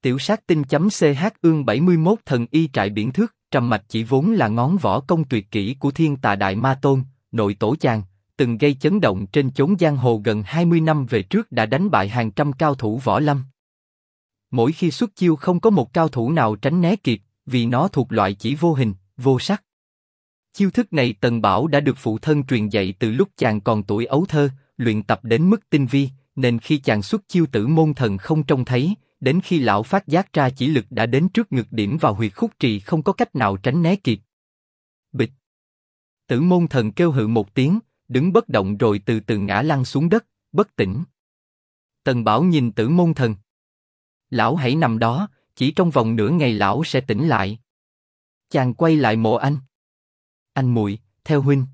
Tiểu sát tinh.ch ương 71 thần y trại biển thước, trầm mạch chỉ vốn là ngón võ công tuyệt kỹ của Thiên Tà Đại Ma Tôn, nội tổ chàng, từng gây chấn động trên chốn giang hồ gần 20 năm về trước đã đánh bại hàng trăm cao thủ võ lâm. Mỗi khi xuất chiêu không có một cao thủ nào tránh né kịp, vì nó thuộc loại chỉ vô hình, vô sắc. Chiêu thức này Tần Bảo đã được phụ thân truyền dạy từ lúc chàng còn tuổi ấu thơ, luyện tập đến mức tinh vi, nên khi chàng xuất chiêu Tử Môn Thần không trông thấy, đến khi lão phát giác ra chỉ lực đã đến trước ngực điểm vào huyệt khúc trì không có cách nào tránh né kịp. Bịch! Tử Môn Thần kêu hự một tiếng, đứng bất động rồi từ từ ngã lăn xuống đất, bất tỉnh. Tần Bảo nhìn Tử Môn Thần. Lão hãy nằm đó, chỉ trong vòng nửa ngày lão sẽ tỉnh lại. Chàng quay lại Mộ Anh. Anh muội, theo huynh.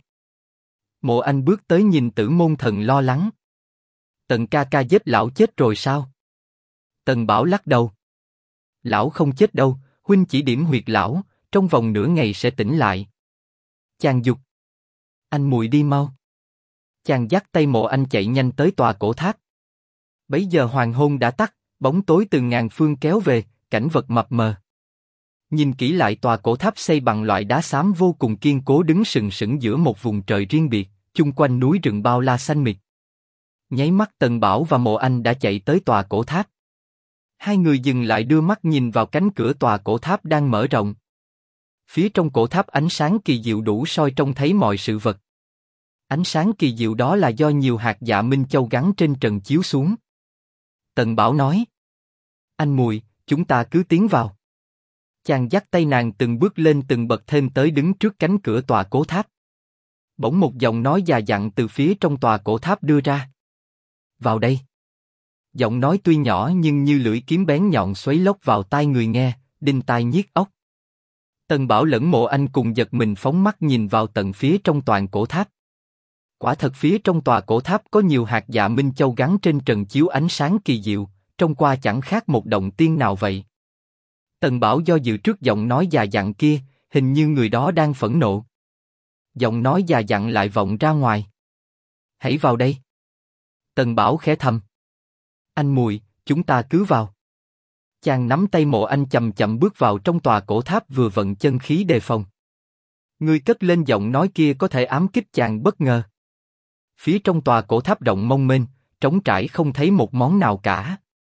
Mộ Anh bước tới nhìn Tử Môn Thần lo lắng. Tần ca ca giết lão chết rồi sao? Tần Bảo lắc đầu. Lão không chết đâu, huynh chỉ điểm huyệt lão, trong vòng nửa ngày sẽ tỉnh lại. Chàng giục. Anh muội đi mau. Chàng dắt tay Mộ Anh chạy nhanh tới tòa cổ tháp. Bấy giờ hoàng hôn đã tắt, bóng tối từ ngàn phương kéo về, cảnh vật mập mờ. Nhìn kỹ lại tòa cổ tháp xây bằng loại đá xám vô cùng kiên cố đứng sừng sững giữa một vùng trời riêng biệt, chung quanh núi rừng bao la xanh mịt. Nháy mắt Tần Bảo và Mộ Anh đã chạy tới tòa cổ tháp. Hai người dừng lại đưa mắt nhìn vào cánh cửa tòa cổ tháp đang mở rộng. Phía trong cổ tháp ánh sáng kỳ diệu đủ soi trông thấy mọi sự vật. Ánh sáng kỳ diệu đó là do nhiều hạt dạ minh châu gắn trên trần chiếu xuống. Tần Bảo nói. Anh muội, chúng ta cứ tiến vào. Chàng dắt tay nàng từng bước lên từng bậc thêm tới đứng trước cánh cửa tòa cổ tháp. Bỗng một giọng nói già dặn từ phía trong tòa cổ tháp đưa ra. Vào đây. Giọng nói tuy nhỏ nhưng như lưỡi kiếm bén nhọn xoáy lốc vào tai người nghe, đinh tai nhức óc. Tần Bảo lẫn Mộ Anh cùng giật mình phóng mắt nhìn vào tận phía trong toàn cổ tháp. Quả thật phía trong tòa cổ tháp có nhiều hạt dạ minh châu gắn trên trần chiếu ánh sáng kỳ diệu, trông qua chẳng khác một động tiên nào vậy. Tần Bảo do dự trước giọng nói già dặn kia, hình như người đó đang phẫn nộ. Giọng nói già dặn lại vọng ra ngoài. Hãy vào đây. Tần Bảo khẽ thầm. Anh muội, chúng ta cứ vào. Chàng nắm tay Mộ Anh chậm chậm bước vào trong tòa cổ tháp vừa vận chân khí đề phòng. Người cất lên giọng nói kia có thể ám kích chàng bất ngờ. Phía trong tòa cổ tháp rộng mông mênh, trống trải không thấy một món nào cả.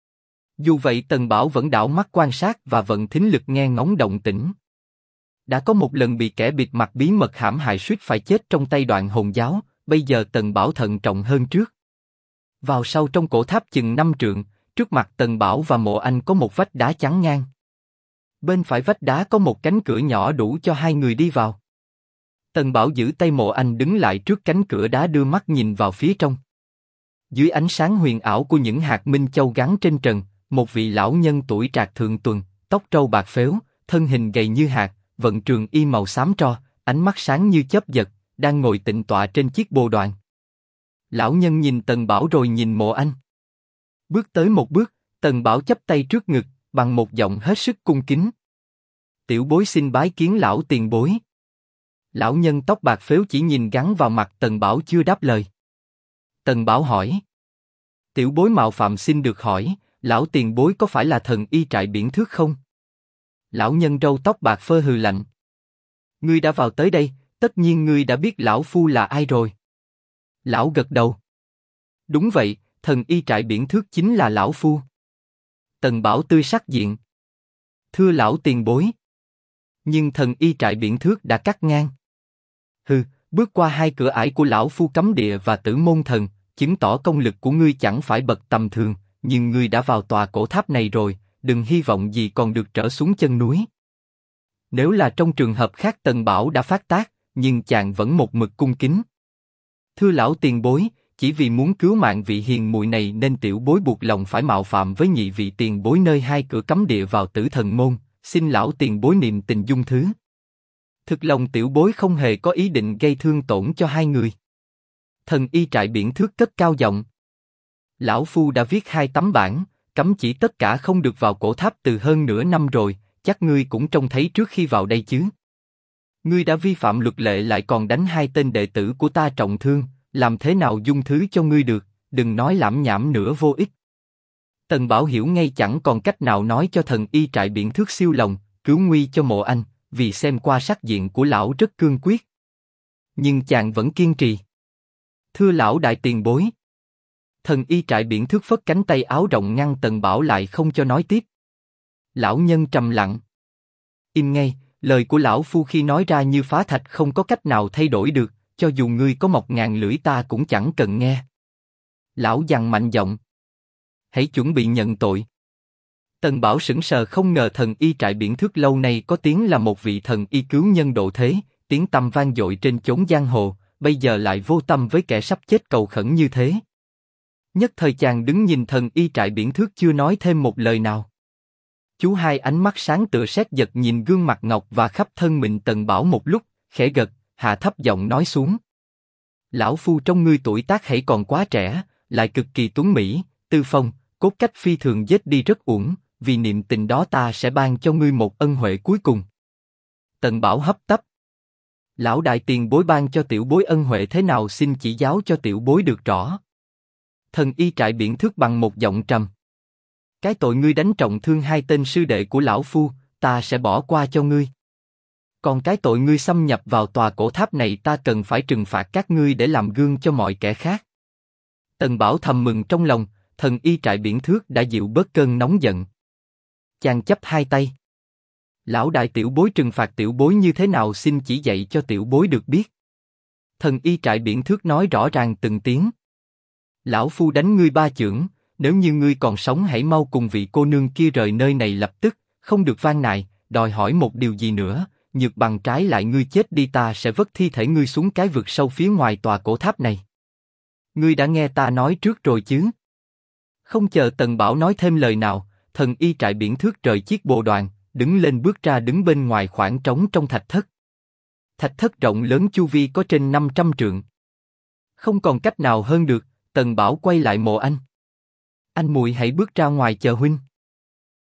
Dù vậy Tần Bảo vẫn đảo mắt quan sát và vận thính lực nghe ngóng động tĩnh. Đã có một lần bị kẻ bịt mặt bí mật hãm hại suýt phải chết trong tay Đoạn Hồn Giáo, bây giờ Tần Bảo thận trọng hơn trước. Vào sâu trong cổ tháp chừng 5 trượng, trước mặt Tần Bảo và Mộ Anh có một vách đá chắn ngang. Bên phải vách đá có một cánh cửa nhỏ đủ cho hai người đi vào. Tần Bảo giữ tay Mộ Anh đứng lại trước cánh cửa đá đưa mắt nhìn vào phía trong. Dưới ánh sáng huyền ảo của những hạt minh châu gắn trên trần, một vị lão nhân tuổi trạc thượng tuần, tóc râu bạc phếu, thân hình gầy như hạt, vận trường y màu xám tro, ánh mắt sáng như chớp giật, đang ngồi tịnh tọa trên chiếc bồ đoàn. Lão nhân nhìn Tần Bảo rồi nhìn Mộ Anh. Bước tới một bước, Tần Bảo chắp tay trước ngực, bằng một giọng hết sức cung kính. Tiểu bối xin bái kiến lão tiền bối. Lão nhân tóc bạc phếu chỉ nhìn gắn vào mặt Tần Bảo chưa đáp lời. Tần Bảo hỏi. Tiểu bối mạo phạm xin được hỏi, lão tiền bối có phải là thần y trại biển thước không? Lão nhân râu tóc bạc phơ hừ lạnh. Ngươi đã vào tới đây, tất nhiên ngươi đã biết lão phu là ai rồi. Lão gật đầu. Đúng vậy, thần y trại biển thước chính là lão phu. Tần Bảo tươi sắc diện. Thưa lão tiền bối. Nhưng thần y trại biển thước đã cắt ngang. Hừ, bước qua hai cửa ải của lão phu Cấm Địa và Tử Môn Thần, chứng tỏ công lực của ngươi chẳng phải bậc tầm thường, nhưng ngươi đã vào tòa cổ tháp này rồi, đừng hy vọng gì còn được trở xuống chân núi. Nếu là trong trường hợp khác Tần Bảo đã phát tác, nhưng chàng vẫn một mực cung kính. Thưa lão tiền bối, chỉ vì muốn cứu mạng vị hiền muội này nên tiểu bối buộc lòng phải mạo phạm với nhị vị tiền bối nơi hai cửa Cấm Địa vào Tử Thần Môn, xin lão tiền bối niệm tình dung thứ. Thực lòng tiểu bối không hề có ý định gây thương tổn cho hai người. Thần y trại biển thước cất cao giọng. Lão phu đã viết 2 tấm bản, cấm chỉ tất cả không được vào cổ tháp từ hơn nửa năm rồi, chắc ngươi cũng trông thấy trước khi vào đây chứ. Ngươi đã vi phạm luật lệ lại còn đánh 2 tên đệ tử của ta trọng thương, làm thế nào dung thứ cho ngươi được, đừng nói lảm nhảm nữa vô ích. Tần Bảo hiểu ngay chẳng còn cách nào nói cho thần y trại Biện Thước siêu lòng, cứu nguy cho Mộ Anh, vì xem qua sắc diện của lão rất cương quyết. Nhưng chàng vẫn kiên trì. Thưa lão đại tiền bối. Thần y trại Biện Thước phất cánh tay áo rộng ngăn Tần Bảo lại không cho nói tiếp. Lão nhân trầm lặng. Im ngay, lời của lão phu khi nói ra như phá thạch không có cách nào thay đổi được, cho dù ngươi có 1000 lưỡi ta cũng chẳng cần nghe. Lão dằn mạnh giọng. Hãy chuẩn bị nhận tội. Tần Bảo sững sờ không ngờ thần y trại Biện Thước lâu nay có tiếng là một vị thần y cứu nhân độ thế, tiếng tăm vang dội trên chốn giang hồ, bây giờ lại vô tâm với kẻ sắp chết cầu khẩn như thế. Nhất thời chàng đứng nhìn thần y trại Biện Thước chưa nói thêm một lời nào. Chú hai ánh mắt sáng tựa sét giật nhìn gương mặt ngọc và khắp thân mình Tần Bảo một lúc, khẽ gật, hạ thấp giọng nói xuống. Lão phu trong ngươi tuổi tác hãy còn quá trẻ, lại cực kỳ tuấn mỹ, tư phong, cốt cách phi thường giết đi rất uổng, vì niệm tình đó ta sẽ ban cho ngươi một ân huệ cuối cùng. Tần Bảo hấp tấp. Lão đại tiền bối ban cho tiểu bối ân huệ thế nào xin chỉ giáo cho tiểu bối được rõ. Thần y trại Biện Thước bằng một giọng trầm. Cái tội ngươi đánh trọng thương 2 tên sư đệ của lão phu, ta sẽ bỏ qua cho ngươi. Còn cái tội ngươi xâm nhập vào tòa cổ tháp này ta cần phải trừng phạt các ngươi để làm gương cho mọi kẻ khác. Tần Bảo thầm mừng trong lòng, thần y trại Biện Thước đã dịu bớt cơn nóng giận. Chàng chắp hai tay. Lão đại tiểu bối trừng phạt tiểu bối như thế nào xin chỉ dạy cho tiểu bối được biết. Thần y trại Biện Thước nói rõ ràng từng tiếng. Lão phu đánh ngươi 3 chưởng, nếu như ngươi còn sống hãy mau cùng vị cô nương kia rời nơi này lập tức, không được van nài, đòi hỏi một điều gì nữa, nhược bằng trái lại ngươi chết đi ta sẽ vất thi thể ngươi xuống cái vực sâu phía ngoài tòa cổ tháp này. Ngươi đã nghe ta nói trước rồi chứ? Không chờ Tần Bảo nói thêm lời nào, thần y trại Biện Thước rời chiếc bồ đoàn, đứng lên bước ra đứng bên ngoài khoảng trống trong thạch thất. Thạch thất rộng lớn chu vi có trên 500 trượng. Không còn cách nào hơn được, Tần Bảo quay lại Mộ Anh. Anh muội hãy bước ra ngoài chờ huynh.